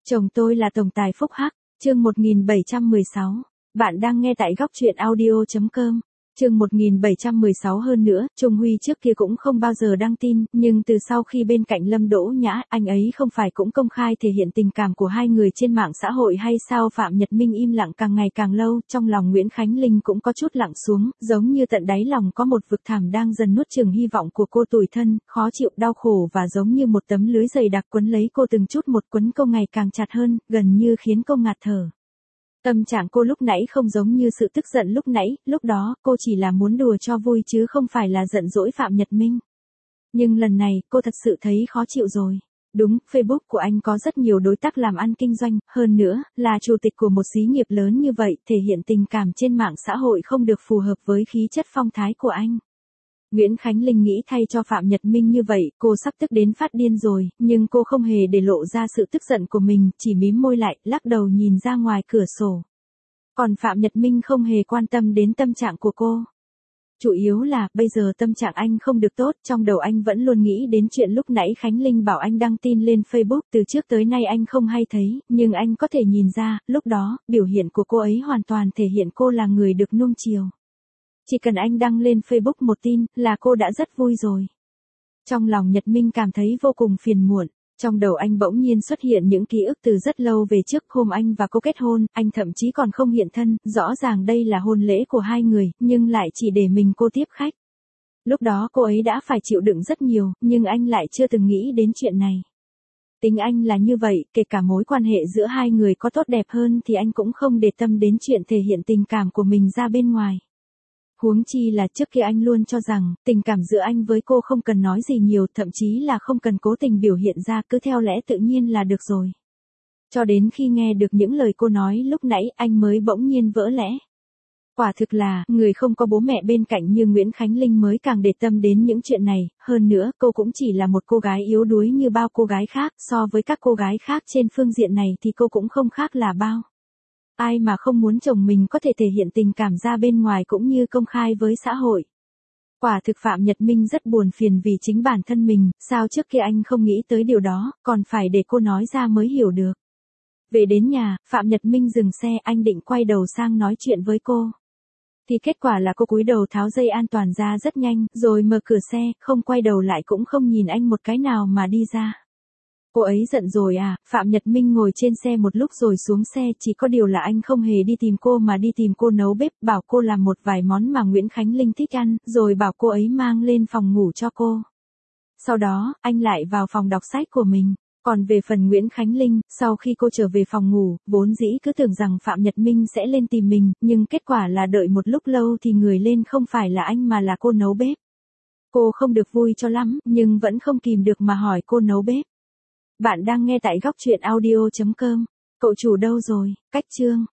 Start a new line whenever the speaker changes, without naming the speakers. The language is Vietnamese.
Chồng tôi là tổng tài phúc hắc, chương 1716. Bạn đang nghe tại góc truyện audio.com. Chương 1716 hơn nữa, Trung Huy trước kia cũng không bao giờ đăng tin, nhưng từ sau khi bên cạnh Lâm Đỗ Nhã, anh ấy không phải cũng công khai thể hiện tình cảm của hai người trên mạng xã hội hay sao? Phạm Nhật Minh im lặng càng ngày càng lâu, trong lòng Nguyễn Khánh Linh cũng có chút lặng xuống, giống như tận đáy lòng có một vực thẳm đang dần nuốt chửng hy vọng của cô, tủi thân, khó chịu, đau khổ và giống như một tấm lưới dày đặc quấn lấy cô từng chút một, quấn cô ngày càng chặt hơn, gần như khiến cô ngạt thở. Tâm trạng cô lúc nãy không giống như sự tức giận lúc nãy, lúc đó cô chỉ là muốn đùa cho vui chứ không phải là giận dỗi Phạm Nhật Minh. Nhưng lần này cô thật sự thấy khó chịu rồi. Đúng, Facebook của anh có rất nhiều đối tác làm ăn kinh doanh, hơn nữa, là chủ tịch của một xí nghiệp lớn như vậy, thể hiện tình cảm trên mạng xã hội không được phù hợp với khí chất phong thái của anh. Nguyễn Khánh Linh nghĩ thay cho Phạm Nhật Minh như vậy, cô sắp tức đến phát điên rồi, nhưng cô không hề để lộ ra sự tức giận của mình, chỉ mím môi lại, lắc đầu nhìn ra ngoài cửa sổ. Còn Phạm Nhật Minh không hề quan tâm đến tâm trạng của cô. Chủ yếu là, bây giờ tâm trạng anh không được tốt, trong đầu anh vẫn luôn nghĩ đến chuyện lúc nãy Khánh Linh bảo anh đăng tin lên Facebook, từ trước tới nay anh không hay thấy, nhưng anh có thể nhìn ra, lúc đó, biểu hiện của cô ấy hoàn toàn thể hiện cô là người được nuông chiều. Chỉ cần anh đăng lên Facebook một tin, là cô đã rất vui rồi. Trong lòng Nhật Minh cảm thấy vô cùng phiền muộn. Trong đầu anh bỗng nhiên xuất hiện những ký ức từ rất lâu về trước hôm anh và cô kết hôn, anh thậm chí còn không hiện thân, rõ ràng đây là hôn lễ của hai người, nhưng lại chỉ để mình cô tiếp khách. Lúc đó cô ấy đã phải chịu đựng rất nhiều, nhưng anh lại chưa từng nghĩ đến chuyện này. Tính anh là như vậy, kể cả mối quan hệ giữa hai người có tốt đẹp hơn thì anh cũng không để tâm đến chuyện thể hiện tình cảm của mình ra bên ngoài. Huống chi là trước kia anh luôn cho rằng, tình cảm giữa anh với cô không cần nói gì nhiều, thậm chí là không cần cố tình biểu hiện ra, cứ theo lẽ tự nhiên là được rồi. Cho đến khi nghe được những lời cô nói lúc nãy, anh mới bỗng nhiên vỡ lẽ. Quả thực là, người không có bố mẹ bên cạnh như Nguyễn Khánh Linh mới càng để tâm đến những chuyện này, hơn nữa, cô cũng chỉ là một cô gái yếu đuối như bao cô gái khác, so với các cô gái khác trên phương diện này thì cô cũng không khác là bao. Ai mà không muốn chồng mình có thể thể hiện tình cảm ra bên ngoài cũng như công khai với xã hội. Quả thực Phạm Nhật Minh rất buồn phiền vì chính bản thân mình, sao trước kia anh không nghĩ tới điều đó, còn phải để cô nói ra mới hiểu được. Về đến nhà, Phạm Nhật Minh dừng xe, anh định quay đầu sang nói chuyện với cô. Thì kết quả là cô cúi đầu tháo dây an toàn ra rất nhanh, rồi mở cửa xe, không quay đầu lại cũng không nhìn anh một cái nào mà đi ra. Cô ấy giận rồi à? Phạm Nhật Minh ngồi trên xe một lúc rồi xuống xe, chỉ có điều là anh không hề đi tìm cô mà đi tìm cô nấu bếp, bảo cô làm một vài món mà Nguyễn Khánh Linh thích ăn, rồi bảo cô ấy mang lên phòng ngủ cho cô. Sau đó, anh lại vào phòng đọc sách của mình. Còn về phần Nguyễn Khánh Linh, sau khi cô trở về phòng ngủ, vốn dĩ cứ tưởng rằng Phạm Nhật Minh sẽ lên tìm mình, nhưng kết quả là đợi một lúc lâu thì người lên không phải là anh mà là cô nấu bếp. Cô không được vui cho lắm, nhưng vẫn không kìm được mà hỏi cô nấu bếp. Bạn đang nghe tại góc truyện audio.com. Cậu chủ đâu rồi? Cách chương.